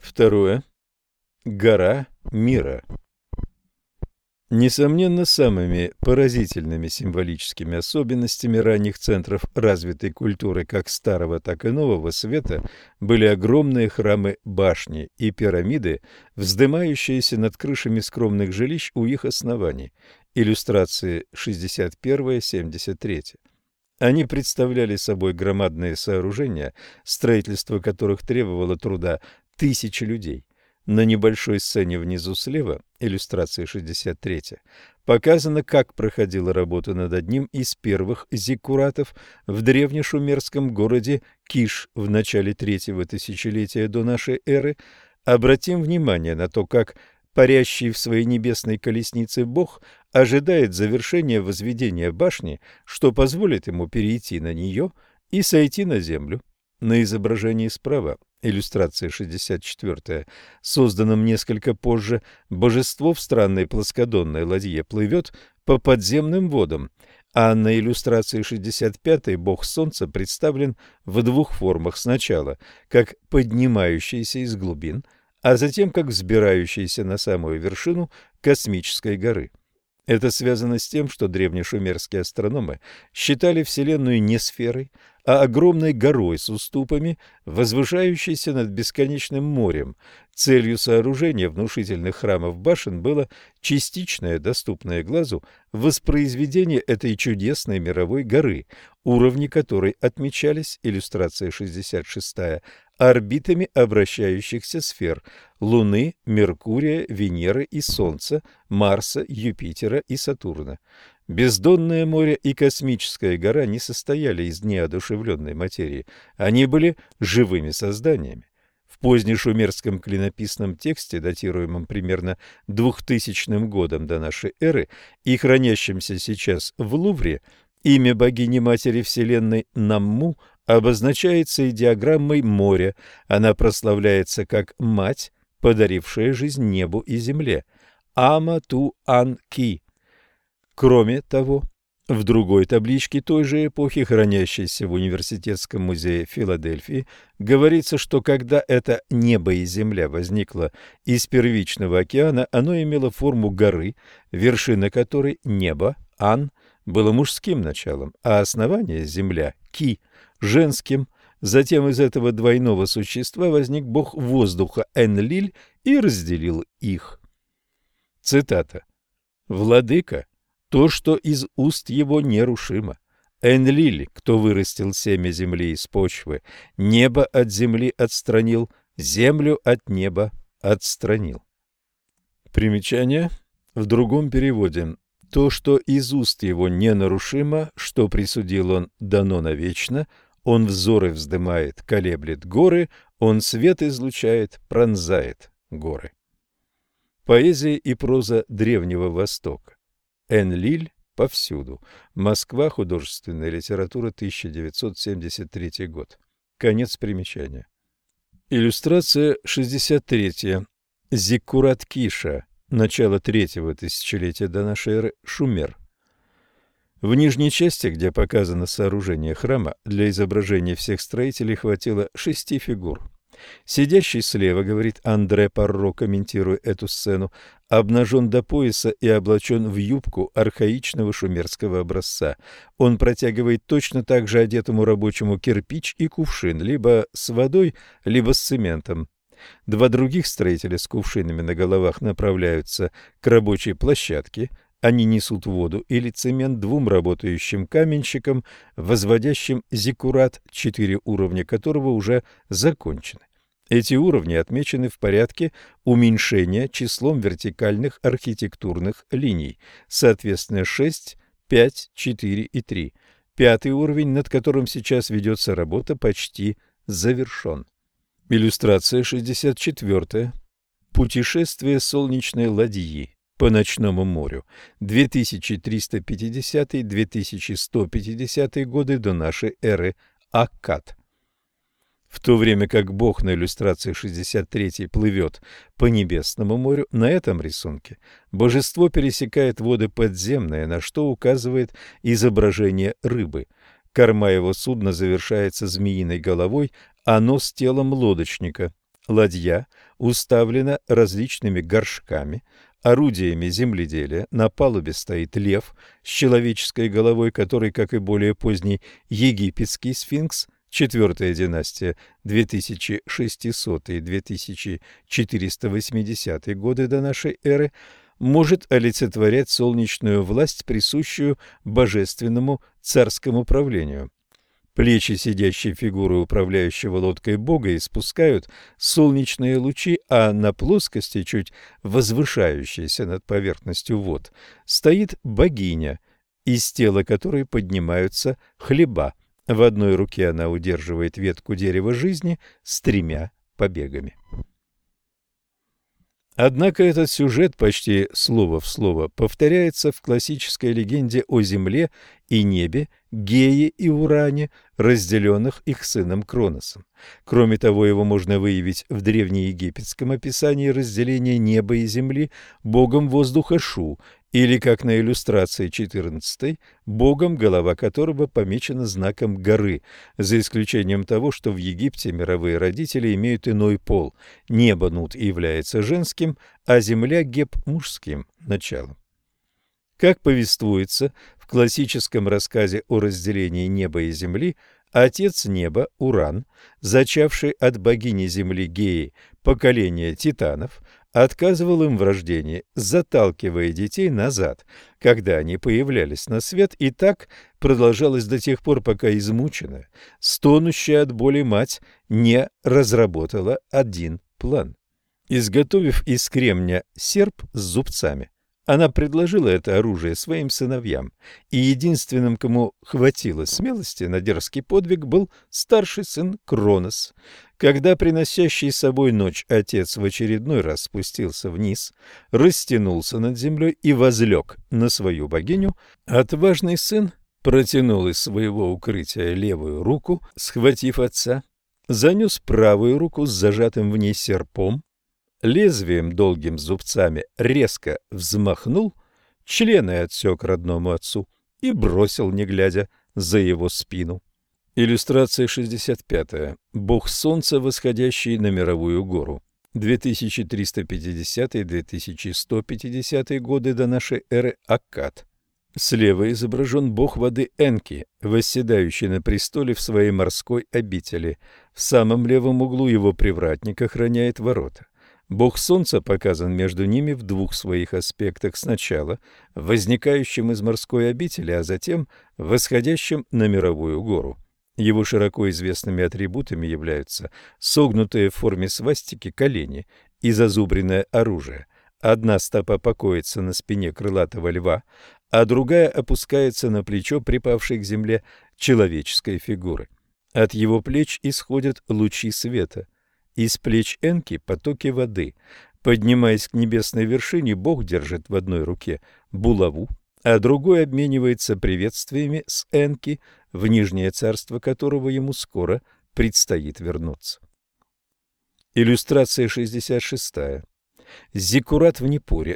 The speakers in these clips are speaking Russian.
Второе. Гора мира. Несомненно, самыми поразительными символическими особенностями ранних центров развитой культуры как Старого, так и Нового Света были огромные храмы-башни и пирамиды, вздымающиеся над крышами скромных жилищ у их оснований. Иллюстрации 61-73. Они представляли собой громадные сооружения, строительство которых требовало труда тысячи людей. На небольшой сцене внизу слева, иллюстрация 63, показано, как проходила работа над одним из первых зиккуратов в древнешумерском городе Киш в начале третьего тысячелетия до нашей эры. Обратим внимание на то, как парящий в своей небесной колеснице Бог ожидает завершения возведения башни, что позволит ему перейти на нее и сойти на землю. На изображении справа, иллюстрация 64, созданном несколько позже, божество в странной плоскодонной ладье плывет по подземным водам, а на иллюстрации 65 бог Солнца представлен в двух формах: сначала как поднимающийся из глубин, а затем как взбирающийся на самую вершину космической горы. Это связано с тем, что древнешумерские астрономы считали Вселенную не сферой, а огромной горой с уступами, возвышающейся над бесконечным морем. Целью сооружения внушительных храмов-башен было частичное, доступное глазу, воспроизведение этой чудесной мировой горы, уровни которой отмечались, иллюстрация 66, орбитами обращающихся сфер Луны, Меркурия, Венеры и Солнца, Марса, Юпитера и Сатурна. Бездонное море и космическая гора не состояли из неодушевленной материи, они были живыми созданиями. В позднешумерском клинописном тексте, датируемом примерно 2000 годом до нашей эры и хранящемся сейчас в Лувре, имя богини-матери Вселенной Намму обозначается идеограммой моря. Она прославляется как мать, подарившая жизнь небу и земле. Ама-ту-ан-ки. Кроме того, в другой табличке той же эпохи, хранящейся в Университетском музее Филадельфии, говорится, что когда это небо и земля возникло из первичного океана, оно имело форму горы, вершина которой, небо, ан, было мужским началом, а основание, земля, ки, женским. Затем из этого двойного существа возник бог воздуха Энлиль и разделил их. Цитата. «Владыка, то, что из уст его, нерушимо. Энлиль, кто вырастил семя земли из почвы, небо от земли отстранил, землю от неба отстранил». Примечание. В другом переводе. То, что из уст его ненарушимо, что присудил он, дано навечно, он взоры вздымает, колеблет горы, он свет излучает, пронзает горы. Поэзия и проза Древнего Востока. Энлиль повсюду. Москва. Художественная литература. 1973 год. Конец примечания. Иллюстрация 63. Зиккурат Киша. Начало третьего тысячелетия до нашей эры. Шумер. В нижней части, где показано сооружение храма, для изображения всех строителей хватило 6 фигур. Сидящий слева, говорит Андре Парро, комментируя эту сцену, обнажен до пояса и облачен в юбку архаичного шумерского образца. Он протягивает точно так же одетому рабочему кирпич и кувшин, либо с водой, либо с цементом. Два других строителя с кувшинами на головах направляются к рабочей площадке. Они несут воду или цемент двум работающим каменщикам, возводящим зиккурат, 4 уровня которого уже закончены. Эти уровни отмечены в порядке уменьшения числом вертикальных архитектурных линий, соответственно 6, 5, 4 и 3. Пятый уровень, над которым сейчас ведется работа, почти завершен. Иллюстрация 64. Путешествие солнечной ладьи по ночному морю. 2350-2150 годы до нашей эры. Аккад. В то время как Бог на иллюстрации 63 плывет по небесному морю, на этом рисунке божество пересекает воды подземные, на что указывает изображение рыбы. Корма его судна завершается змеиной головой, а нос телом лодочника. Ладья уставлена различными горшками, орудиями земледелия. На палубе стоит лев с человеческой головой, который, как и более поздний египетский сфинкс, четвертая династия, 2600-2480 годы до нашей эры, может олицетворять солнечную власть, присущую божественному царскому правлению. Плечи сидящей фигуры управляющего лодкой Бога испускают солнечные лучи, а на плоскости, чуть возвышающейся над поверхностью вод, стоит богиня, из тела которой поднимаются хлеба. В одной руке она удерживает ветку дерева жизни с 3 побегами. Однако этот сюжет почти слово в слово повторяется в классической легенде о земле и небе, Гее и Уране, разделенных их сыном Кроносом. Кроме того, его можно выявить в древнеегипетском описании разделения неба и земли богом воздуха Шу, или, как на иллюстрации 14, богом, голова которого помечена знаком горы, за исключением того, что в Египте мировые родители имеют иной пол. Небо Нут является женским, а земля Геб – мужским началом. Как повествуется в классическом рассказе о разделении неба и земли, отец неба Уран, зачавший от богини земли Геи поколение титанов, отказывал им в рождении, заталкивая детей назад, когда они появлялись на свет, и так продолжалось до тех пор, пока измученная, стонущая от боли мать не разработала один план. Изготовив из кремня серп с зубцами, она предложила это оружие своим сыновьям, и единственным, кому хватило смелости на дерзкий подвиг, был старший сын Кронос. Когда приносящий с собой ночь отец в очередной раз спустился вниз, растянулся над землей и возлег на свою богиню, отважный сын протянул из своего укрытия левую руку, схватив отца, занес правую руку с зажатым в ней серпом, лезвием долгим зубцами резко взмахнул, члены отсек родному отцу и бросил, не глядя, за его спину. Иллюстрация 65. Бог Солнца, восходящий на мировую гору. 2350-2150 годы до нашей эры Аккад. Слева изображен бог воды Энки, восседающий на престоле в своей морской обители. В самом левом углу его привратник охраняет ворота. Бог Солнца показан между ними в двух своих аспектах: сначала возникающим из морской обители, а затем восходящим на мировую гору. Его широко известными атрибутами являются согнутые в форме свастики колени и зазубренное оружие. Одна стопа покоится на спине крылатого льва, а другая опускается на плечо припавшей к земле человеческой фигуры. От его плеч исходят лучи света. Из плеч Энки потоки воды. Поднимаясь к небесной вершине, Бог держит в одной руке булаву, а другой обменивается приветствиями с Энки, в нижнее царство которого ему скоро предстоит вернуться. Иллюстрация 66. Зиккурат в Непуре,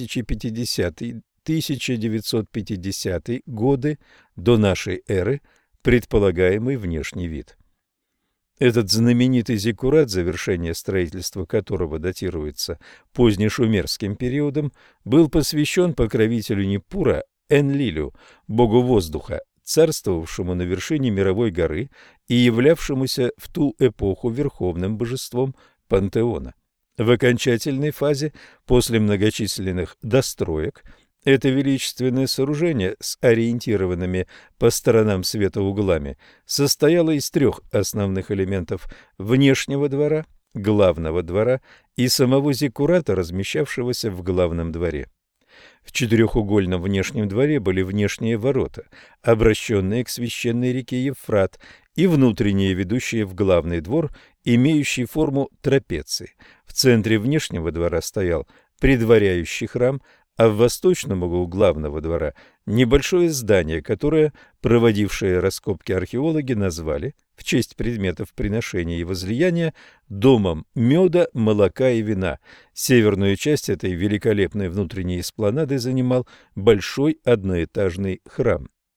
2050-1950 годы до нашей эры, предполагаемый внешний вид. Этот знаменитый зиккурат, завершение строительства которого датируется позднешумерским периодом, был посвящен покровителю Непура Энлилю, богу воздуха, царствовавшему на вершине мировой горы и являвшемуся в ту эпоху верховным божеством пантеона. В окончательной фазе, после многочисленных достроек, это величественное сооружение с ориентированными по сторонам света углами состояло из 3 основных элементов: внешнего двора, главного двора и самого зиккурата, размещавшегося в главном дворе. В 4-угольном внешнем дворе были внешние ворота, обращенные к священной реке Евфрат, и внутренние, ведущие в главный двор, имеющие форму трапеции. В центре внешнего двора стоял предваряющий храм, а в восточном углу главного двора небольшое здание, которое проводившие раскопки археологи назвали, в честь предметов приношения и возлияния, домом меда, молока и вина. Северную часть этой великолепной внутренней эспланады занимал большой одноэтажный храм.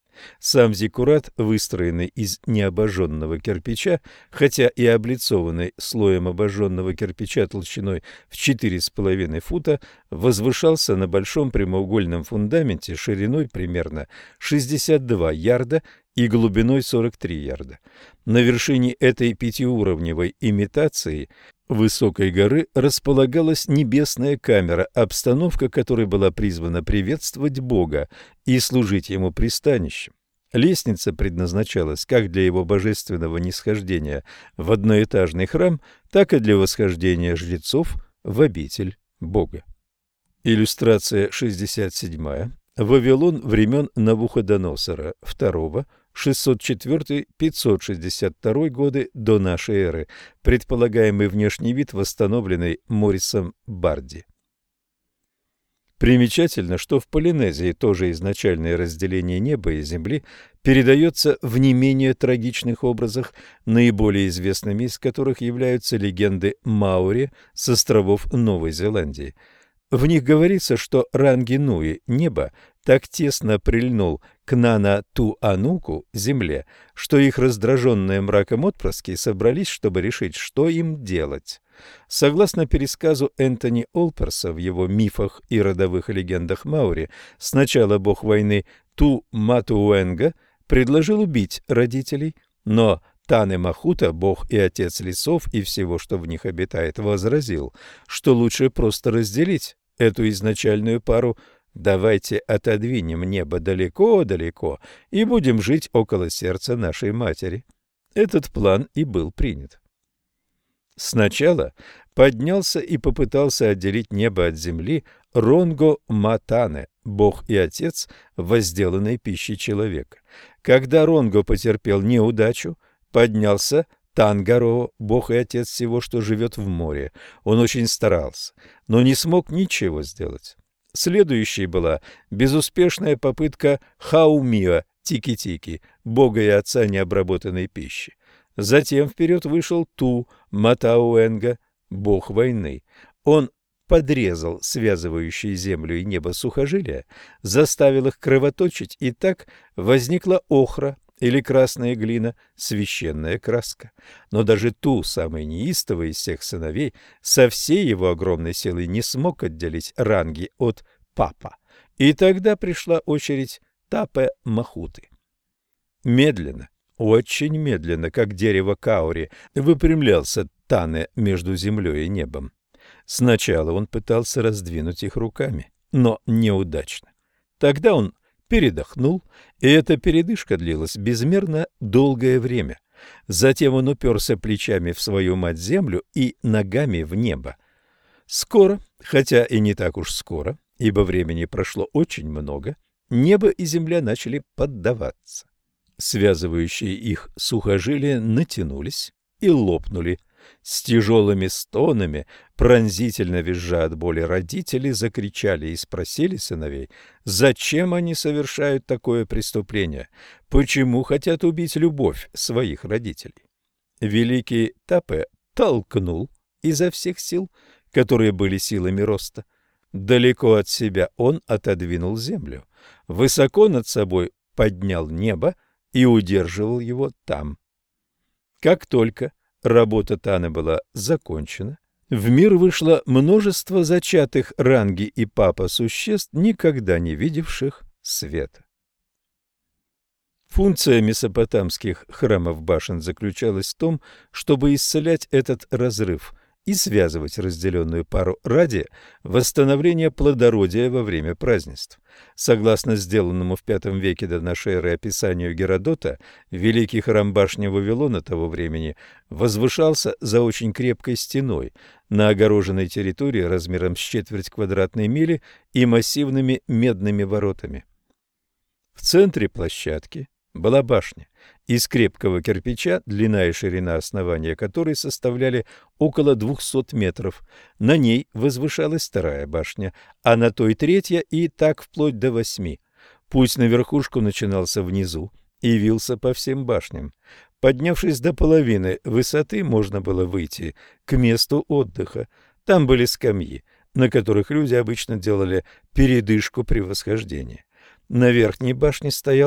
Сам зиккурат, выстроенный из необожженного кирпича, хотя и облицованный слоем обожженного кирпича толщиной в 4,5 фута, возвышался на большом прямоугольном фундаменте шириной примерно 62 ярда и глубиной 43 ярда. На вершине этой пятиуровневой имитации высокой горы располагалась небесная камера, обстановка которой была призвана приветствовать Бога и служить ему пристанищем. Лестница предназначалась как для его божественного нисхождения в одноэтажный храм, так и для восхождения жрецов в обитель Бога. Иллюстрация 67. Вавилон времен Навуходоносора II, 604-562 годы до нашей эры. Предполагаемый внешний вид, восстановленный Морисом Барди. Примечательно, что в Полинезии тоже изначальное разделение неба и земли передается в не менее трагичных образах, наиболее известными из которых являются легенды Маори с островов Новой Зеландии. В них говорится, что Ранги-Нуи, небо, так тесно прильнул к Нана-Ту-Ануку, земле, что их раздраженные мраком отпрыски собрались, чтобы решить, что им делать. Согласно пересказу Энтони Олперса в его «Мифах и родовых легендах Маори», сначала бог войны Ту-Матуэнга предложил убить родителей, но Тане-Махута, бог и отец лесов и всего, что в них обитает, возразил, что лучше просто разделить эту изначальную пару. Давайте отодвинем небо далеко-далеко и будем жить около сердца нашей матери. Этот план и был принят. Сначала поднялся и попытался отделить небо от земли Ронго-Матане, бог и отец возделанной пищи человека. Когда Ронго потерпел неудачу, поднялся Тангаро, бог и отец всего, что живет в море. Он очень старался, но не смог ничего сделать. Следующей была безуспешная попытка Хаумиа Тики-Тики, бога и отца необработанной пищи. Затем вперед вышел Ту-Матауэнга, бог войны. Он подрезал связывающие землю и небо сухожилия, заставил их кровоточить, и так возникла охра или красная глина, священная краска. Но даже Ту, самый неистовый из всех сыновей, со всей его огромной силой не смог отделить Ранги от Папа. И тогда пришла очередь Тапе-Махуты. Медленно, очень медленно, как дерево каури, выпрямлялся Тане между землей и небом. Сначала он пытался раздвинуть их руками, но неудачно. Тогда он передохнул, и эта передышка длилась безмерно долгое время. Затем он уперся плечами в свою мать-землю и ногами в небо. Скоро, хотя и не так уж скоро, ибо времени прошло очень много, небо и земля начали поддаваться. Связывающие их сухожилия натянулись и лопнули. С тяжелыми стонами, пронзительно визжа от боли, родители закричали и спросили сыновей, зачем они совершают такое преступление, почему хотят убить любовь своих родителей. Великий Тапе толкнул изо всех сил, которые были силами роста. Далеко от себя он отодвинул землю, высоко над собой поднял небо и удерживал его там. Как только работа Таны была закончена, в мир вышло множество зачатых Ранги и Папа существ, никогда не видевших света. Функция месопотамских храмов-башен заключалась в том, чтобы исцелять этот разрыв и связывать разделенную пару ради восстановления плодородия во время празднеств. Согласно сделанному в V веке до нашей эры описанию Геродота, великий храм башни Вавилона того времени возвышался за очень крепкой стеной на огороженной территории размером с четверть квадратной мили и массивными медными воротами. В центре площадки была башня из крепкого кирпича, длина и ширина основания которой составляли около 200 метров. На ней возвышалась вторая башня, а на той третья, и так вплоть до 8. Путь на верхушку начинался внизу и вился по всем башням. Поднявшись до половины высоты, можно было выйти к месту отдыха. Там были скамьи, на которых люди обычно делали передышку при восхождении. На верхней башне стоял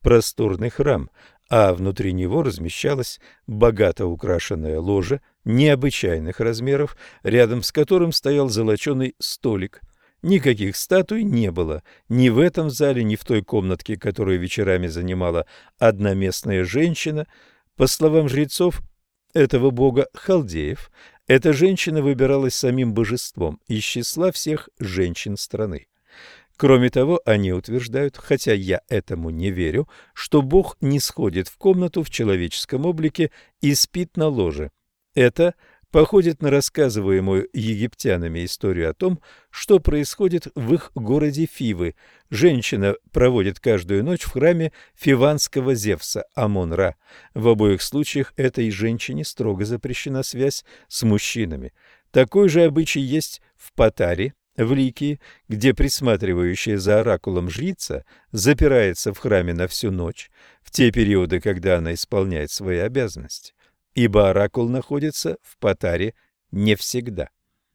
просторный храм, а внутри него размещалось богато украшенное ложе необычайных размеров, рядом с которым стоял золоченый столик. Никаких статуй не было ни в этом зале, ни в той комнатке, которую вечерами занимала одна местная женщина. По словам жрецов этого бога халдеев, эта женщина выбиралась самим божеством из числа всех женщин страны. Кроме того, они утверждают, хотя я этому не верю, что Бог не сходит в комнату в человеческом облике и спит на ложе. Это походит на рассказываемую египтянами историю о том, что происходит в их городе Фивы. Женщина проводит каждую ночь в храме фиванского Зевса Амон-Ра. В обоих случаях этой женщине строго запрещена связь с мужчинами. Такой же обычай есть в Патаре, в Ликии, где присматривающая за оракулом жрица запирается в храме на всю ночь, в те периоды, когда она исполняет свои обязанности, ибо оракул находится в Патаре не всегда.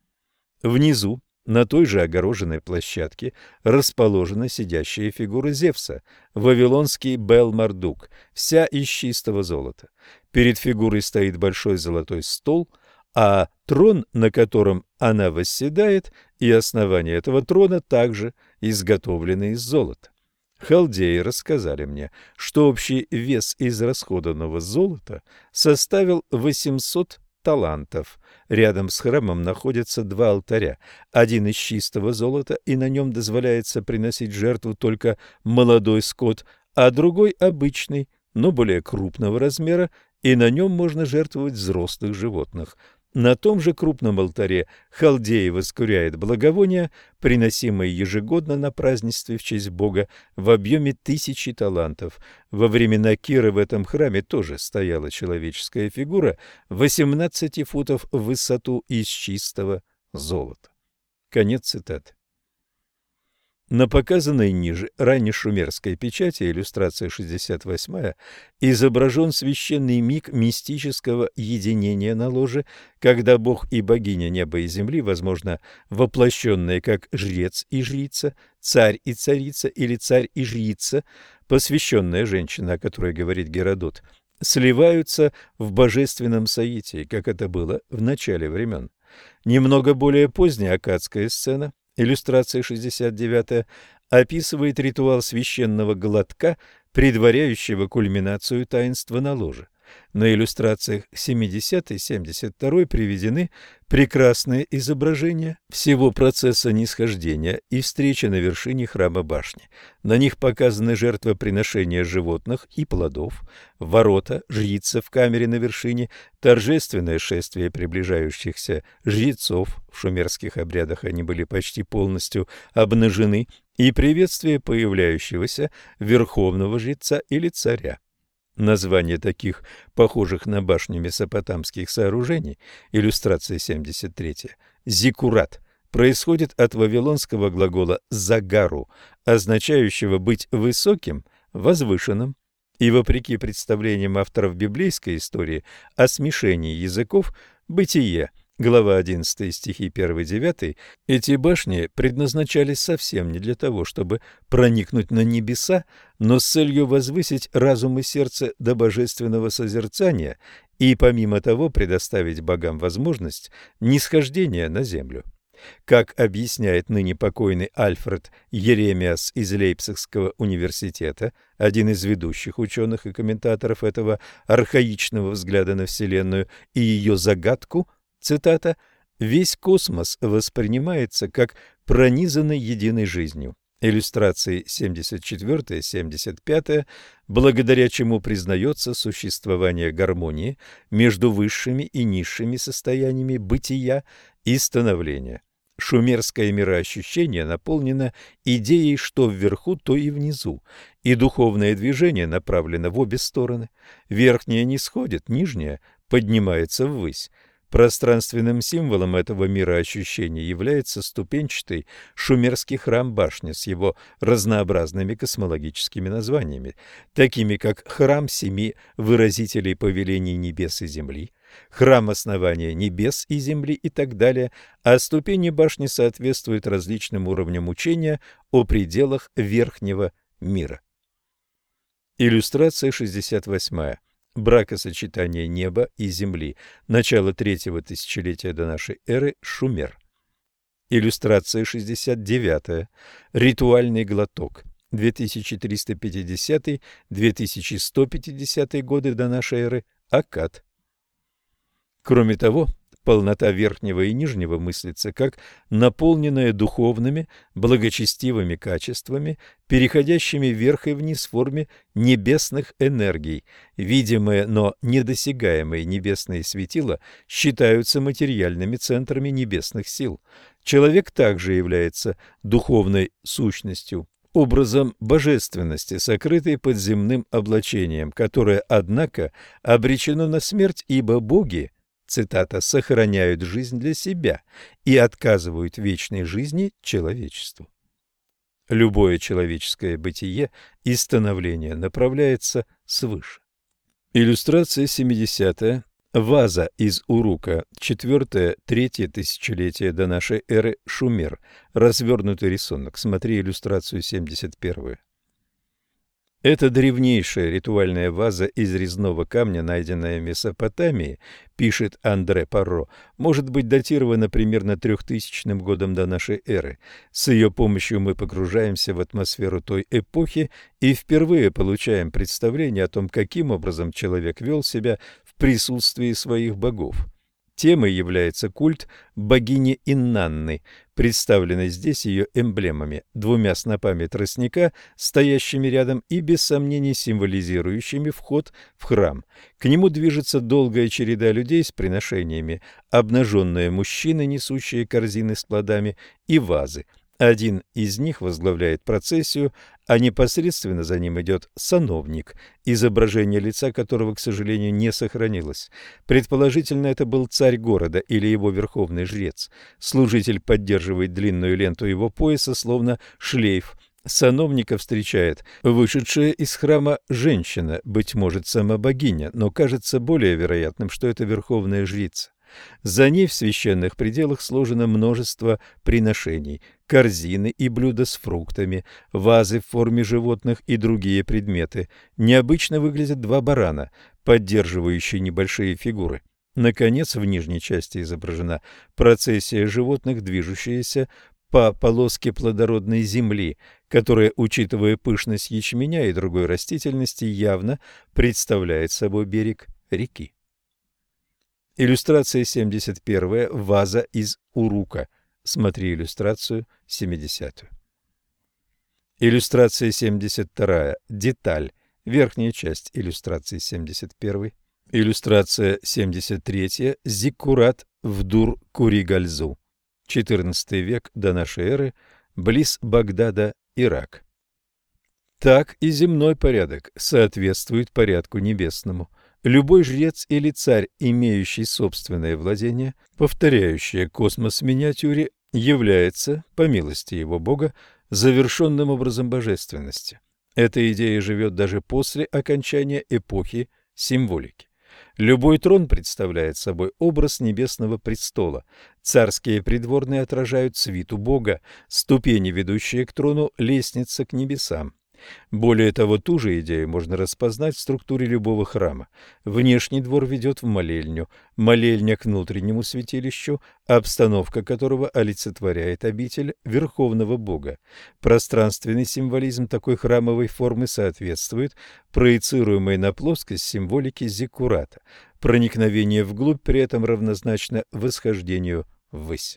Внизу, на той же огороженной площадке, расположена сидящая фигура Зевса, вавилонский Бел-Мардук, вся из чистого золота. Перед фигурой стоит большой золотой стол, а трон, на котором она восседает, и основание этого трона также изготовлены из золота. Халдеи рассказали мне, что общий вес израсходованного золота составил 800 талантов. Рядом с храмом находятся два алтаря, один из чистого золота, и на нем дозволяется приносить жертву только молодой скот, а другой обычный, но более крупного размера, и на нем можно жертвовать взрослых животных. На том же крупном алтаре халдеи воскуряют благовония, приносимые ежегодно на празднестве в честь Бога в объеме 1000 талантов. Во времена Киры в этом храме тоже стояла человеческая фигура 18 футов в высоту из чистого золота. Конец цитаты. На показанной ниже раннешумерской печати, иллюстрация 68, изображен священный миг мистического единения на ложе, когда Бог и богиня неба и земли, возможно, воплощенные как жрец и жрица, царь и царица или царь и жрица, посвященная женщина, о которой говорит Геродот, сливаются в божественном соитии, как это было в начале времен. Немного более поздняя аккадская сцена, иллюстрация 69, описывает ритуал священного глотка, предваряющего кульминацию таинства на ложе. На иллюстрациях 70 и 72 приведены прекрасные изображения всего процесса нисхождения и встречи на вершине храма башни. На них показаны жертвоприношения животных и плодов, ворота, жрица в камере на вершине, торжественное шествие приближающихся жрецов, в шумерских обрядах они были почти полностью обнажены, и приветствие появляющегося верховного жреца или царя. Название таких, похожих на башню месопотамских сооружений, иллюстрация 73, зиккурат, происходит от вавилонского глагола «загару», означающего быть высоким, возвышенным, и, вопреки представлениям авторов библейской истории о смешении языков, «Бытие», глава 11, стихи 1-9, эти башни предназначались совсем не для того, чтобы проникнуть на небеса, но с целью возвысить разум и сердце до божественного созерцания и, помимо того, предоставить богам возможность нисхождения на землю. Как объясняет ныне покойный Альфред Еремиас из Лейпцигского университета, один из ведущих ученых и комментаторов этого архаичного взгляда на Вселенную и ее загадку, цитата, «Весь космос воспринимается как пронизанный единой жизнью». Иллюстрации 74-75, благодаря чему признается существование гармонии между высшими и низшими состояниями бытия и становления. Шумерское мироощущение наполнено идеей что вверху, то и внизу, и духовное движение направлено в обе стороны. Верхнее нисходит, нижнее поднимается ввысь. Пространственным символом этого мироощущения является ступенчатый шумерский храм-башня с его разнообразными космологическими названиями, такими как храм семи выразителей повелений небес и земли, храм основания небес и земли и так далее, а ступени башни соответствуют различным уровням учения о пределах верхнего мира. Иллюстрация 68. Бракосочетание неба и земли. Начало третьего тысячелетия до нашей эры. Шумер. Иллюстрация 69. Ритуальный глоток. 2350-2150 годы до нашей эры. Аккад. Кроме того, полнота верхнего и нижнего мыслится как наполненная духовными, благочестивыми качествами, переходящими вверх и вниз в форме небесных энергий. Видимые, но недосягаемые небесные светила считаются материальными центрами небесных сил. Человек также является духовной сущностью, образом божественности, сокрытой под земным облачением, которое, однако, обречено на смерть, ибо боги, цитата, «сохраняют жизнь для себя и отказывают в вечной жизни человечеству». Любое человеческое бытие и становление направляется свыше. Иллюстрация 70. Ваза из Урука, 4-3 тысячелетие до нашей эры, Шумер. Развернутый рисунок. Смотри иллюстрацию 71. Это древнейшая ритуальная ваза из резного камня, найденная в Месопотамии, пишет Андре Парро, может быть датирована примерно 3000 годом до нашей эры. С ее помощью мы погружаемся в атмосферу той эпохи и впервые получаем представление о том, каким образом человек вел себя в присутствии своих богов. Темой является культ богини Инанны, представленный здесь ее эмблемами, двумя снопами тростника, стоящими рядом и, без сомнений, символизирующими вход в храм. К нему движется долгая череда людей с приношениями, обнаженные мужчины, несущие корзины с плодами, и вазы. Один из них возглавляет процессию, а непосредственно за ним идет сановник, изображение лица которого, к сожалению, не сохранилось. Предположительно, это был царь города или его верховный жрец. Служитель поддерживает длинную ленту его пояса, словно шлейф. Сановника встречает вышедшая из храма женщина, быть может, сама богиня, но кажется более вероятным, что это верховная жрица. За ней в священных пределах сложено множество приношений, корзины и блюда с фруктами, вазы в форме животных и другие предметы. Необычно выглядят два барана, поддерживающие небольшие фигуры. Наконец, в нижней части изображена процессия животных, движущаяся по полоске плодородной земли, которая, учитывая пышность ячменя и другой растительности, явно представляет собой берег реки. Иллюстрация 71. Ваза из Урука. Смотри иллюстрацию 70. Иллюстрация 72. Деталь. Верхняя часть иллюстрации 71. Иллюстрация 73. Зиккурат в Дур-Куригальзу. 14 век до нашей эры, близ Багдада, Ирак. Так и земной порядок соответствует порядку небесному. Любой жрец или царь, имеющий собственное владение, повторяющее космос в миниатюре, является, по милости его Бога, завершенным образом божественности. Эта идея живет даже после окончания эпохи символики. Любой трон представляет собой образ небесного престола. Царские придворные отражают свиту Бога, ступени, ведущие к трону, лестница к небесам. Более того, ту же идею можно распознать в структуре любого храма. Внешний двор ведет в молельню, молельня к внутреннему святилищу, обстановка которого олицетворяет обитель Верховного Бога. Пространственный символизм такой храмовой формы соответствует проецируемой на плоскость символике зиккурата. Проникновение вглубь при этом равнозначно восхождению ввысь.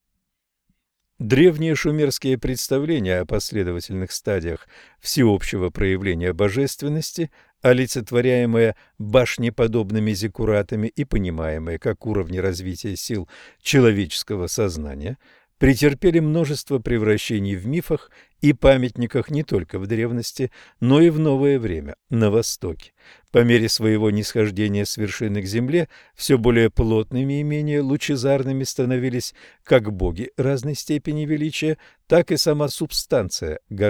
Древние шумерские представления о последовательных стадиях всеобщего проявления божественности, олицетворяемые башнеподобными зиккуратами и понимаемые как уровни развития сил человеческого сознания, претерпели множество превращений в мифах и памятниках не только в древности, но и в новое время на Востоке. По мере своего нисхождения с вершины к земле все более плотными и менее лучезарными становились как боги разной степени величия, так и сама субстанция горы.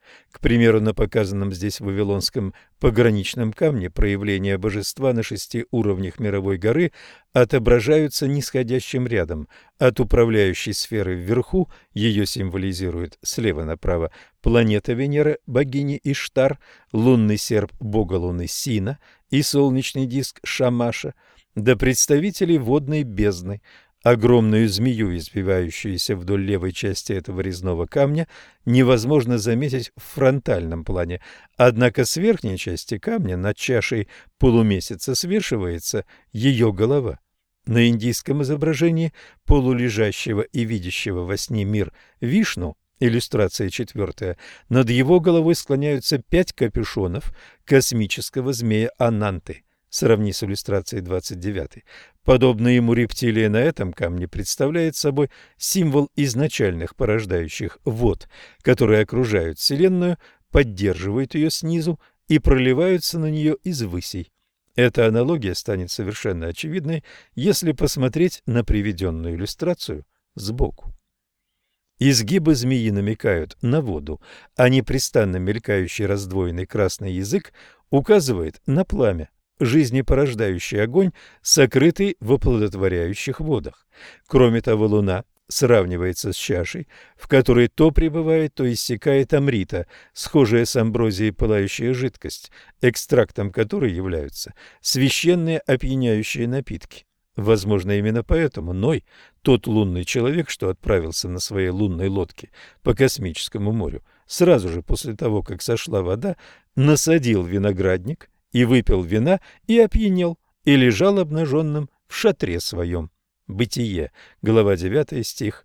К примеру, на показанном здесь вавилонском пограничном камне проявления божества на 6 уровнях мировой горы отображаются нисходящим рядом. От управляющей сферы вверху, ее символизирует слева направо планета Венера, богини Иштар, лунный серп бога Луны Сина и солнечный диск Шамаша, до представителей водной бездны. Огромную змею, извивающуюся вдоль левой части этого резного камня, невозможно заметить в фронтальном плане, однако с верхней части камня над чашей полумесяца свешивается ее голова. На индийском изображении полулежащего и видящего во сне мир Вишну, иллюстрация 4, над его головой склоняются 5 капюшонов космического змея Ананты. Сравни с иллюстрацией 29. Подобно ему рептилия на этом камне представляет собой символ изначальных порождающих вод, которые окружают Вселенную, поддерживают ее снизу и проливаются на нее из высей. Эта аналогия станет совершенно очевидной, если посмотреть на приведенную иллюстрацию сбоку. Изгибы змеи намекают на воду, а непрестанно мелькающий раздвоенный красный язык указывает на пламя, жизнепорождающий огонь, сокрытый в оплодотворяющих водах. Кроме того, Луна сравнивается с чашей, в которой то пребывает, то иссякает амрита, схожая с амброзией пылающая жидкость, экстрактом которой являются священные опьяняющие напитки. Возможно, именно поэтому Ной, тот лунный человек, что отправился на своей лунной лодке по космическому морю, сразу же после того, как сошла вода, насадил виноградник и выпил вина, и опьянел, и лежал обнаженным в шатре своем. Бытие, глава 9, стих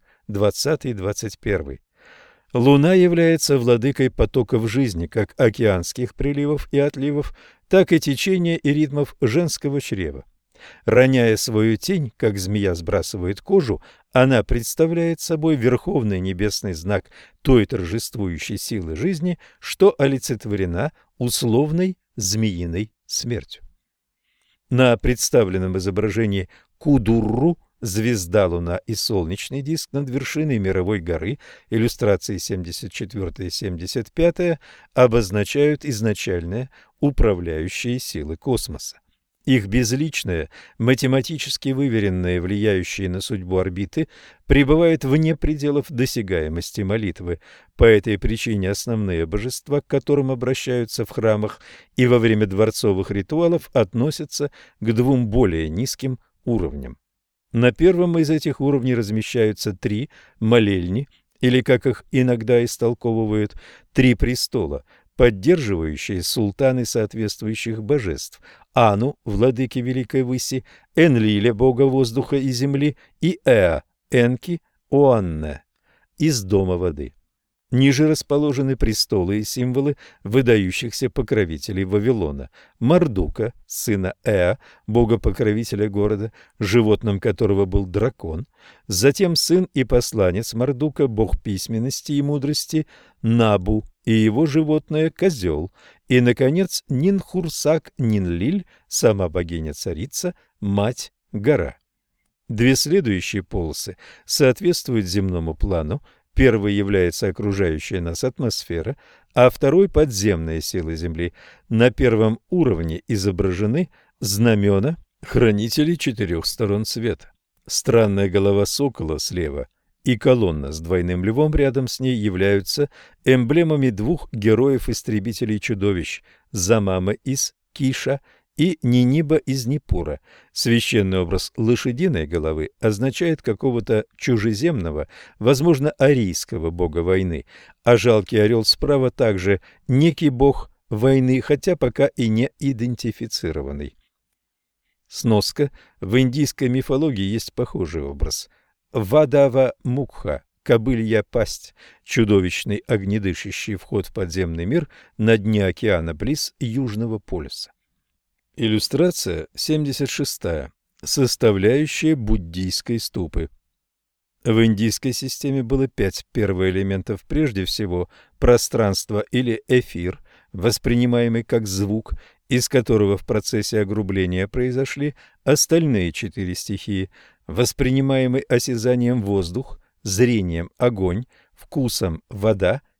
20-21. Луна является владыкой потоков жизни, как океанских приливов и отливов, так и течения и ритмов женского чрева. Роняя свою тень, как змея сбрасывает кожу, она представляет собой верховный небесный знак той торжествующей силы жизни, что олицетворена условной змеиной смертью. На представленном изображении Кудурру, звезда, луна и солнечный диск над вершиной мировой горы, иллюстрации 74 и 75, обозначают изначальные управляющие силы космоса. Их безличные, математически выверенные, влияющие на судьбу орбиты, пребывают вне пределов досягаемости молитвы. По этой причине основные божества, к которым обращаются в храмах и во время дворцовых ритуалов, относятся к 2 более низким уровням. На первом из этих уровней размещаются 3 молельни, или, как их иногда истолковывают, 3 престола, поддерживающие султаны соответствующих божеств: Ану, владыки Великой Выси, Энлиля, бога воздуха и земли, и Эа, Энки, Оанне, из Дома воды. Ниже расположены престолы и символы выдающихся покровителей Вавилона: Мардука, сына Эа, бога-покровителя города, животным которого был дракон, затем сын и посланец Мардука, бог письменности и мудрости, Набу, и его животное козел, и, наконец, Нинхурсак-Нинлиль, сама богиня-царица, мать-гора. 2 следующие полосы соответствуют земному плану. Первый является окружающая нас атмосфера, а второй – подземные силы Земли. На первом уровне изображены знамена хранителей 4 сторон света. Странная голова сокола слева и колонна с двойным львом рядом с ней являются эмблемами 2 героев-истребителей чудовищ – Замама из Киша и Ниниба из Непура. Священный образ лошадиной головы означает какого-то чужеземного, возможно, арийского бога войны, а жалкий орел справа также некий бог войны, хотя пока и не идентифицированный. Сноска. В индийской мифологии есть похожий образ. Вадава Мукха, кобылья пасть, чудовищный огнедышащий вход в подземный мир на дне океана близ Южного полюса. Иллюстрация 76. Составляющая буддийской ступы. В индийской системе было 5 первоэлементов. Прежде всего, пространство или эфир, воспринимаемый как звук, из которого в процессе огрубления произошли остальные 4 стихии: воспринимаемый осязанием воздух, зрением огонь, вкусом вода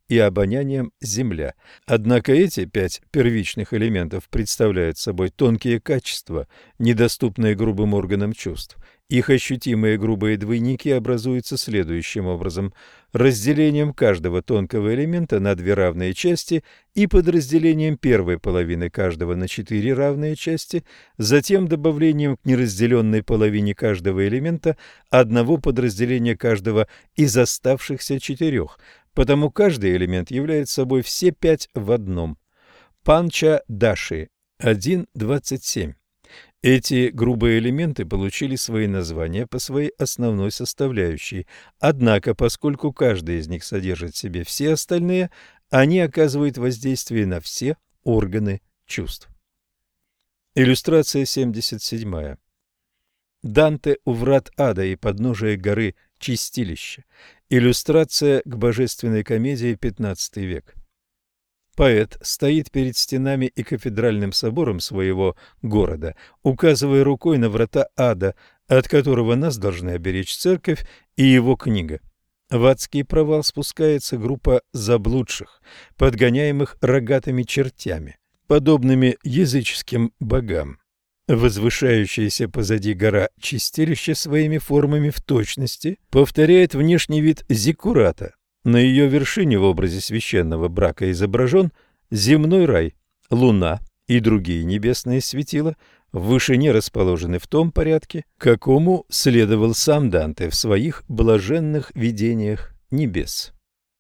и обонянием земля. Однако эти 5 первичных элементов представляют собой тонкие качества, недоступные грубым органам чувств. Их ощутимые грубые двойники образуются следующим образом: разделением каждого тонкого элемента на 2 равные части и подразделением первой половины каждого на 4 равные части, затем добавлением к неразделенной половине каждого элемента одного подразделения каждого из оставшихся 4. Потому каждый элемент является собой все 5 в одном. Панча-даши 1.27. Эти грубые элементы получили свои названия по своей основной составляющей, однако, поскольку каждый из них содержит в себе все остальные, они оказывают воздействие на все органы чувств. Иллюстрация 77. Данте у врат ада и подножия горы Чистилище. Иллюстрация к божественной комедии, 15 век. Поэт стоит перед стенами и кафедральным собором своего города, указывая рукой на врата ада, от которого нас должны оберечь церковь и его книга. В адский провал спускается группа заблудших, подгоняемых рогатыми чертями, подобными языческим богам. Возвышающаяся позади гора Чистилище своими формами в точности повторяет внешний вид зиккурата. На ее вершине в образе священного брака изображен земной рай, луна и другие небесные светила в вышине расположены в том порядке, какому следовал сам Данте в своих блаженных видениях небес.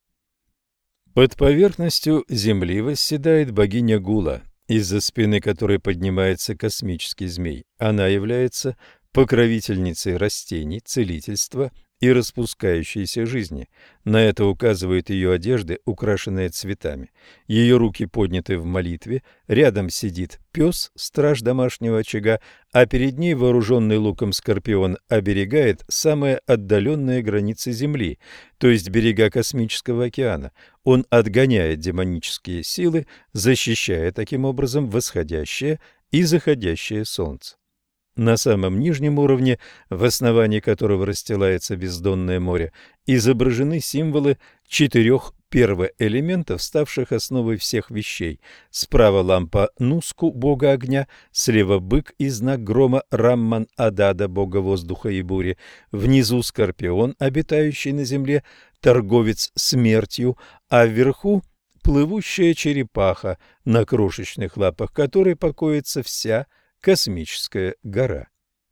Под поверхностью земли восседает богиня Гула, из-за спины которой поднимается космический змей. Она является покровительницей растений, целительства и распускающейся жизни. На это указывают ее одежды, украшенные цветами. Ее руки подняты в молитве, рядом сидит пес, страж домашнего очага, а перед ней вооруженный луком скорпион оберегает самые отдаленные границы Земли, то есть берега Космического океана. Он отгоняет демонические силы, защищая таким образом восходящее и заходящее солнце. На самом нижнем уровне, в основании которого расстилается бездонное море, изображены символы 4 первоэлементов, ставших основой всех вещей. Справа лампа Нуску, бога огня, слева бык и знак грома Рамман-Адада, бога воздуха и бури, внизу скорпион, обитающий на земле, торговец смертью, а вверху плывущая черепаха, на крошечных лапах которой покоится вся космическая гора.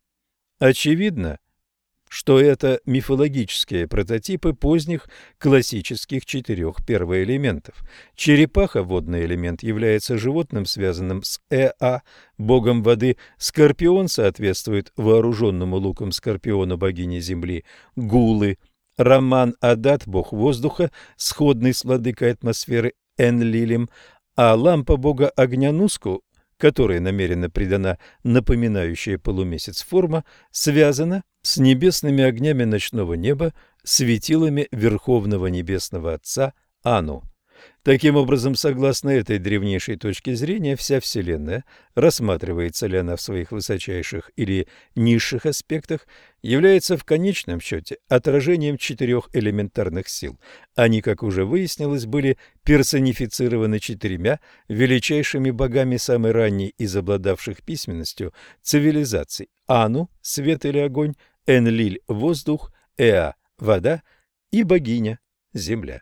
Очевидно, что это мифологические прототипы поздних классических 4 первоэлементов. Черепаха, водный элемент, является животным, связанным с Эа, богом воды. Скорпион соответствует вооруженному луком скорпиону богини земли Гулы. Рамман-Адад, бог воздуха, сходный с владыкой атмосферы Энлилем, а лампа бога огня Нуску, которой намеренно придана напоминающая полумесяц форма, связана с небесными огнями ночного неба, светилами Верховного Небесного Отца Ану. Таким образом, согласно этой древнейшей точке зрения, вся Вселенная, рассматривается ли она в своих высочайших или низших аспектах, является в конечном счете отражением 4 элементарных сил. Они, как уже выяснилось, были персонифицированы 4 величайшими богами самой ранней из обладавших письменностью цивилизаций: Ану – свет или огонь, Энлиль – воздух, Эа – вода и богиня – земля.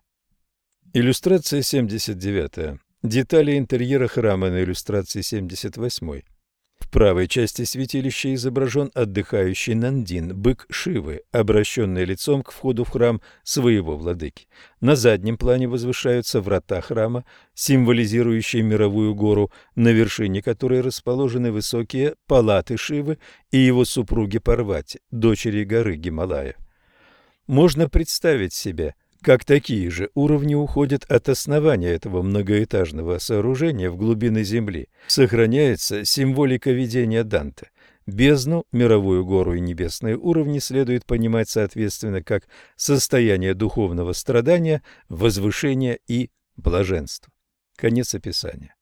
Иллюстрация 79. Детали интерьера храма на иллюстрации 78. В правой части святилища изображен отдыхающий Нандин, бык Шивы, обращенный лицом к входу в храм своего владыки. На заднем плане возвышаются врата храма, символизирующие мировую гору, на вершине которой расположены высокие палаты Шивы и его супруги Парвати, дочери горы Гималая. Можно представить себе, как такие же уровни уходят от основания этого многоэтажного сооружения в глубины земли. Сохраняется символика видения Данте. Бездну, мировую гору и небесные уровни следует понимать соответственно как состояние духовного страдания, возвышения и блаженства. Конец описания.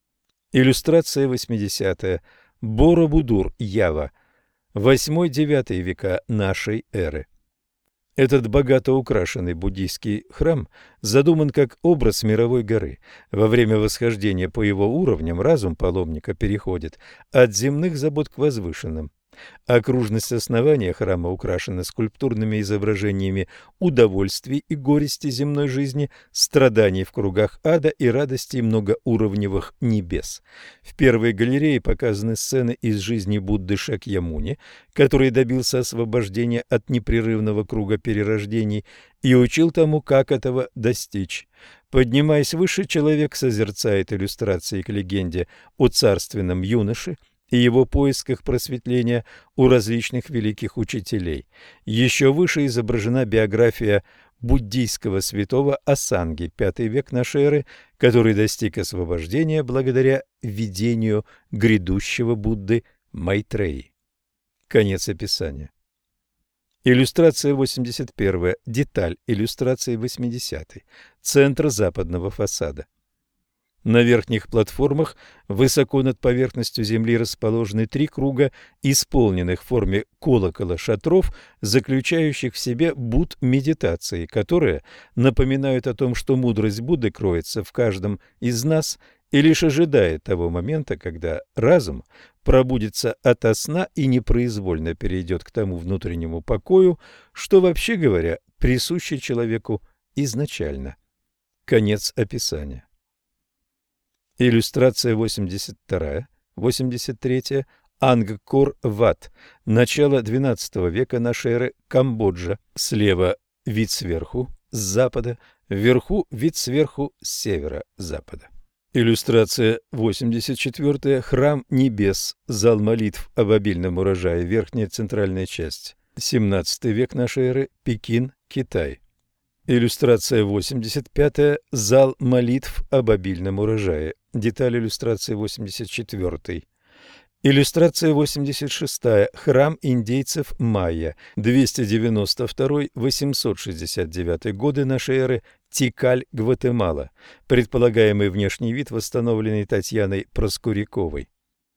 Иллюстрация 80. Боробудур, Ява, 8-9 века нашей эры. Этот богато украшенный буддийский храм задуман как образ мировой горы. Во время восхождения по его уровням разум паломника переходит от земных забот к возвышенным. Окружность основания храма украшена скульптурными изображениями удовольствий и горести земной жизни, страданий в кругах ада и радостей многоуровневых небес. В первой галерее показаны сцены из жизни Будды Шакьямуни, который добился освобождения от непрерывного круга перерождений и учил тому, как этого достичь. Поднимаясь выше, человек созерцает иллюстрации к легенде о царственном юноше и его поисках просветления у различных великих учителей. Еще выше изображена биография буддийского святого Асанги, V век нашей эры, который достиг освобождения благодаря видению грядущего Будды Майтреи. Конец описания. Иллюстрация 81. Деталь иллюстрации 80. Центр западного фасада. На верхних платформах высоко над поверхностью земли расположены 3 круга, исполненных в форме колокола шатров, заключающих в себе будд медитации, которые напоминают о том, что мудрость Будды кроется в каждом из нас и лишь ожидает того момента, когда разум пробудится ото сна и непроизвольно перейдет к тому внутреннему покою, что, вообще говоря, присуще человеку изначально. Конец описания. Иллюстрация 82, 83. Ангкор Ват. Начало XII века нашей эры. Камбоджа. Слева вид сверху, с запада, вверху вид сверху, с севера-запада. Иллюстрация 84. Храм небес. Зал молитв об обильном урожае. Верхняя центральная часть. XVII век нашей эры. Пекин, Китай. Иллюстрация 85. Зал молитв об обильном урожае. Деталь иллюстрации 84. Иллюстрация 86. Храм индейцев майя. 292-869 годы нашей эры. Тикаль, Гватемала. Предполагаемый внешний вид, восстановленный Татьяной Проскуряковой.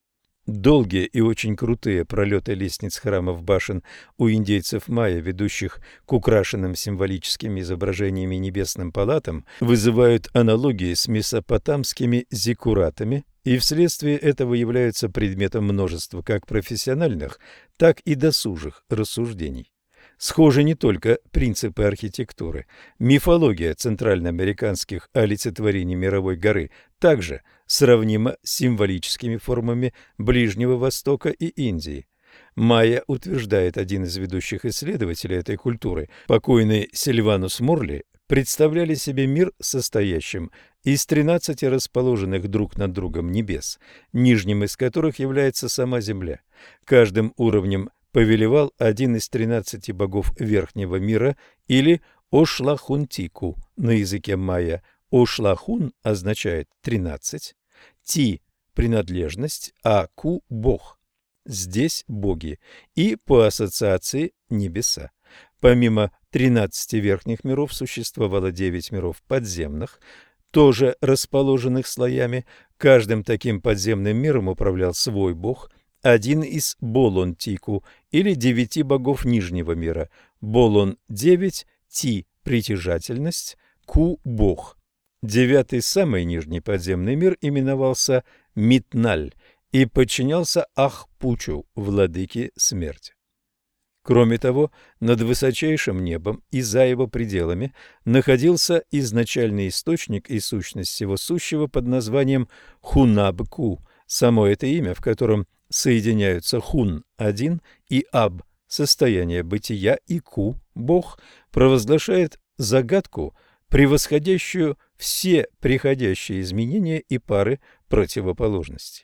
Долгие и очень крутые пролеты лестниц храмов башен у индейцев майя, ведущих к украшенным символическими изображениями небесным палатам, вызывают аналогии с месопотамскими зиккуратами и вследствие этого являются предметом множества как профессиональных, так и досужих рассуждений. Схожи не только принципы архитектуры. Мифология центральноамериканских олицетворений мировой горы также сравнима с символическими формами Ближнего Востока и Индии. Майя, утверждает один из ведущих исследователей этой культуры, покойный Сильванус Морли, представляли себе мир, состоящим из 13 расположенных друг над другом небес, нижним из которых является сама Земля. Каждым уровнем повелевал один из 13 богов Верхнего мира или Ошлахунтику на языке майя. Ошлахун означает 13, Ти – принадлежность, а Ку – бог. Здесь боги и по ассоциации небеса. Помимо 13 верхних миров существовало 9 миров подземных, тоже расположенных слоями. Каждым таким подземным миром управлял свой бог, один из Болон-Тику или 9 богов Нижнего мира. Болон – 9, Ти – притяжательность, Ку – бог. 9-й, самый нижний подземный мир, именовался Митналь и подчинялся Ахпучу, владыке смерти. Кроме того, над высочайшим небом и за его пределами находился изначальный источник и сущность всего сущего под названием Хунаб-Ку. Само это имя, в котором соединяются Хун – один и Аб – состояние бытия, и Ку – Бог, провозглашает загадку, превосходящую все приходящие изменения и пары противоположностей.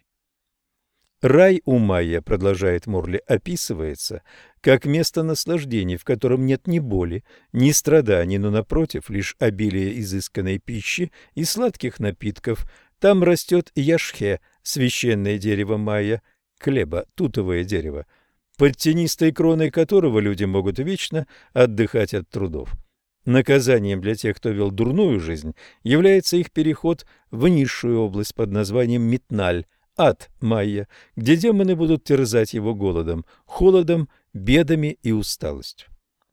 Рай у майя, продолжает Морли, описывается как место наслаждений, в котором нет ни боли, ни страданий, но, напротив, лишь обилие изысканной пищи и сладких напитков. Там растет яшхе, священное дерево майя, клеба, тутовое дерево, под тенистой кроной которого люди могут вечно отдыхать от трудов. Наказанием для тех, кто вел дурную жизнь, является их переход в низшую область под названием Митналь, ад майя, где демоны будут терзать его голодом, холодом, бедами и усталостью.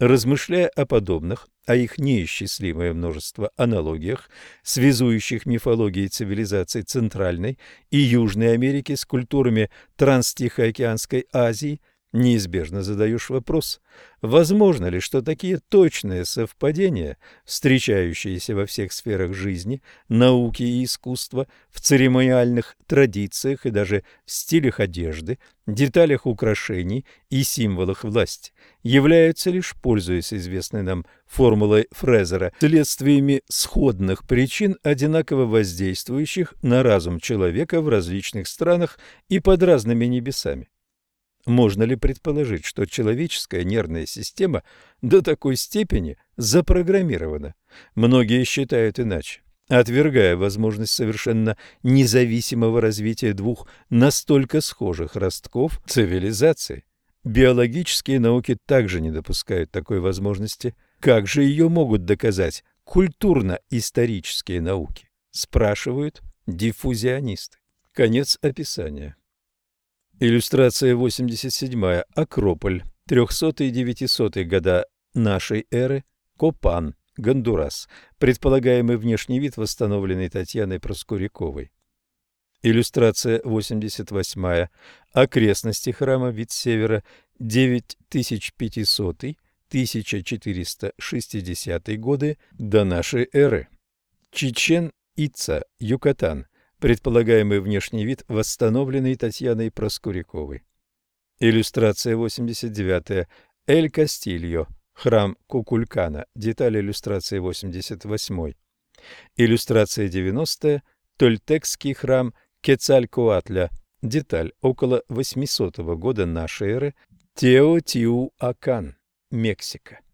Размышляя о подобных, а их неисчислимое множество аналогиях, связующих мифологии цивилизаций Центральной и Южной Америки с культурами Транстихоокеанской Азии, неизбежно задаешь вопрос, возможно ли, что такие точные совпадения, встречающиеся во всех сферах жизни, науки и искусства, в церемониальных традициях и даже в стилях одежды, деталях украшений и символах власти, являются лишь, пользуясь известной нам формулой Фрезера, следствиями сходных причин, одинаково воздействующих на разум человека в различных странах и под разными небесами. Можно ли предположить, что человеческая нервная система до такой степени запрограммирована? Многие считают иначе, отвергая возможность совершенно независимого развития двух настолько схожих ростков цивилизаций. Биологические науки также не допускают такой возможности. Как же ее могут доказать культурно-исторические науки? Спрашивают диффузионисты. Конец описания. Иллюстрация 87. Акрополь. 300 и 900 года нашей эры. Копан, Гондурас. Предполагаемый внешний вид, восстановленный Татьяной Проскуряковой. Иллюстрация 88. Окрестности храма, вид с севера. 9500-1460 годы до нашей эры. Чичен-Ица, Юкатан. Предполагаемый внешний вид, восстановленный Татьяной Проскуряковой. Иллюстрация 89. Эль-Кастильо. Храм Кукулькана. Детали иллюстрации 88. Иллюстрация 90. Тольтекский храм Кецалькоатля. Деталь около 800 года нашей эры. Теотиуакан, Мексика.